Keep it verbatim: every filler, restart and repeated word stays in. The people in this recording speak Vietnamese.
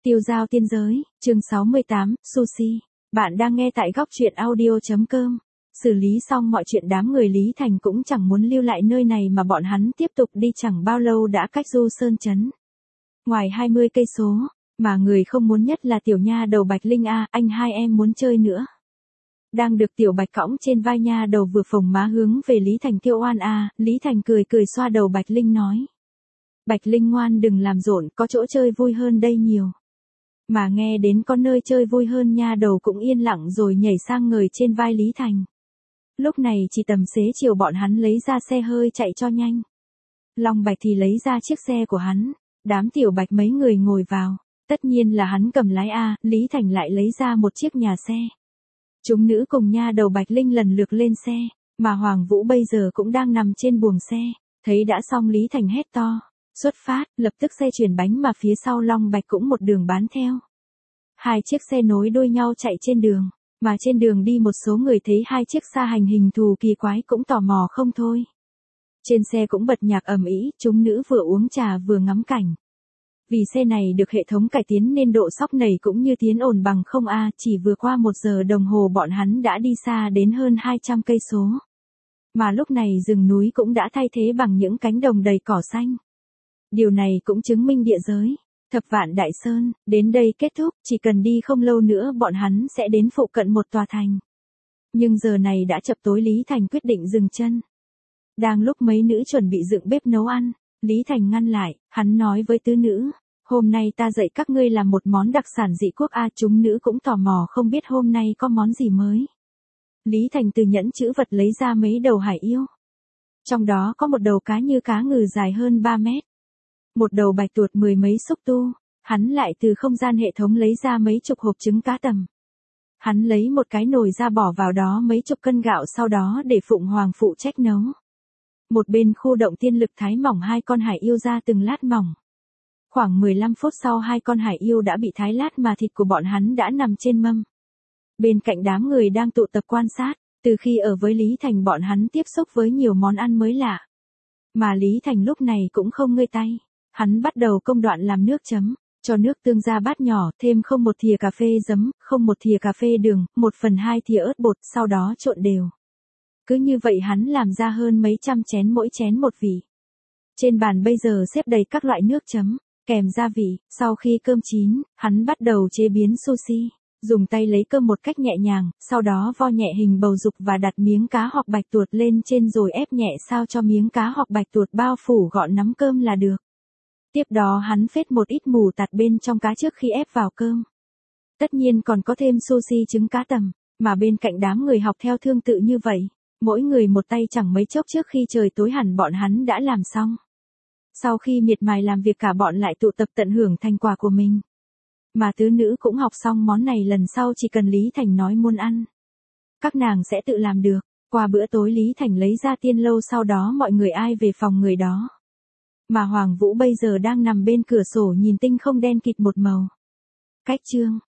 Tiêu giao tiên giới, chương sáu mươi tám, Sushi. Bạn đang nghe tại góc truyện audio.com. Xử lý xong mọi chuyện đám người Lý Thành cũng chẳng muốn lưu lại nơi này mà bọn hắn tiếp tục đi chẳng bao lâu đã cách Du Sơn Trấn. Ngoài hai mươi cây số, mà người không muốn nhất là tiểu nha đầu Bạch Linh a, anh hai em muốn chơi nữa. Đang được tiểu Bạch cõng trên vai nha đầu vừa phồng má hướng về Lý Thành kêu oan a, Lý Thành cười cười xoa đầu Bạch Linh nói. Bạch Linh ngoan đừng làm rộn, có chỗ chơi vui hơn đây nhiều. Mà nghe đến có nơi chơi vui hơn nha đầu cũng yên lặng rồi nhảy sang ngồi trên vai Lý Thành. Lúc này chỉ tầm xế chiều bọn hắn lấy ra xe hơi chạy cho nhanh. Long Bạch thì lấy ra chiếc xe của hắn, đám tiểu Bạch mấy người ngồi vào, tất nhiên là hắn cầm lái a, Lý Thành lại lấy ra một chiếc nhà xe. Chúng nữ cùng nha đầu Bạch Linh lần lượt lên xe, mà Hoàng Vũ bây giờ cũng đang nằm trên buồng xe, thấy đã xong Lý Thành hét to. Xuất phát, lập tức xe chuyển bánh mà phía sau Long Bạch cũng một đường bám theo. Hai chiếc xe nối đuôi nhau chạy trên đường, mà trên đường đi một số người thấy hai chiếc xa hành hình thù kỳ quái cũng tò mò không thôi. Trên xe cũng bật nhạc ầm ĩ, chúng nữ vừa uống trà vừa ngắm cảnh. Vì xe này được hệ thống cải tiến nên độ sóc nảy cũng như tiến ổn bằng không a, chỉ vừa qua một giờ đồng hồ bọn hắn đã đi xa đến hơn hai trăm cây số. Mà lúc này rừng núi cũng đã thay thế bằng những cánh đồng đầy cỏ xanh. Điều này cũng chứng minh địa giới, Thập Vạn Đại Sơn, đến đây kết thúc, chỉ cần đi không lâu nữa bọn hắn sẽ đến phụ cận một tòa thành. Nhưng giờ này đã chập tối Lý Thành quyết định dừng chân. Đang lúc mấy nữ chuẩn bị dựng bếp nấu ăn, Lý Thành ngăn lại, hắn nói với tứ nữ, hôm nay ta dạy các ngươi làm một món đặc sản dị quốc a, chúng nữ cũng tò mò không biết hôm nay có món gì mới. Lý Thành từ nhẫn chữ vật lấy ra mấy đầu hải yêu. Trong đó có một đầu cá như cá ngừ dài hơn ba mét. Một đầu bạch tuột mười mấy xúc tu, hắn lại từ không gian hệ thống lấy ra mấy chục hộp trứng cá tầm. Hắn lấy một cái nồi ra bỏ vào đó mấy chục cân gạo sau đó để Phụng Hoàng phụ trách nấu. Một bên khu động tiên lực thái mỏng hai con hải yêu ra từng lát mỏng. Khoảng mười lăm phút sau hai con hải yêu đã bị thái lát mà thịt của bọn hắn đã nằm trên mâm. Bên cạnh đám người đang tụ tập quan sát, từ khi ở với Lý Thành bọn hắn tiếp xúc với nhiều món ăn mới lạ. Mà Lý Thành lúc này cũng không ngơi tay. Hắn bắt đầu công đoạn làm nước chấm, cho nước tương ra bát nhỏ, thêm không một thìa cà phê giấm, không một thìa cà phê đường, một phần hai thìa ớt bột, sau đó trộn đều. Cứ như vậy hắn làm ra hơn mấy trăm chén mỗi chén một vị. Trên bàn bây giờ xếp đầy các loại nước chấm, kèm gia vị, sau khi cơm chín, hắn bắt đầu chế biến sushi. Dùng tay lấy cơm một cách nhẹ nhàng, sau đó vo nhẹ hình bầu dục và đặt miếng cá hoặc bạch tuột lên trên rồi ép nhẹ sao cho miếng cá hoặc bạch tuột bao phủ gọn nắm cơm là được. Tiếp đó hắn phết một ít mù tạt bên trong cá trước khi ép vào cơm. Tất nhiên còn có thêm sushi trứng cá tầm, mà bên cạnh đám người học theo tương tự như vậy. Mỗi người một tay chẳng mấy chốc trước khi trời tối hẳn bọn hắn đã làm xong. Sau khi miệt mài làm việc cả bọn lại tụ tập tận hưởng thành quả của mình. Mà tứ nữ cũng học xong món này lần sau chỉ cần Lý Thành nói muốn ăn. Các nàng sẽ tự làm được. Qua bữa tối Lý Thành lấy ra tiên lâu sau đó mọi người ai về phòng người đó. Mà Hoàng Vũ bây giờ đang nằm bên cửa sổ nhìn tinh không đen kịt một màu. Cách chương.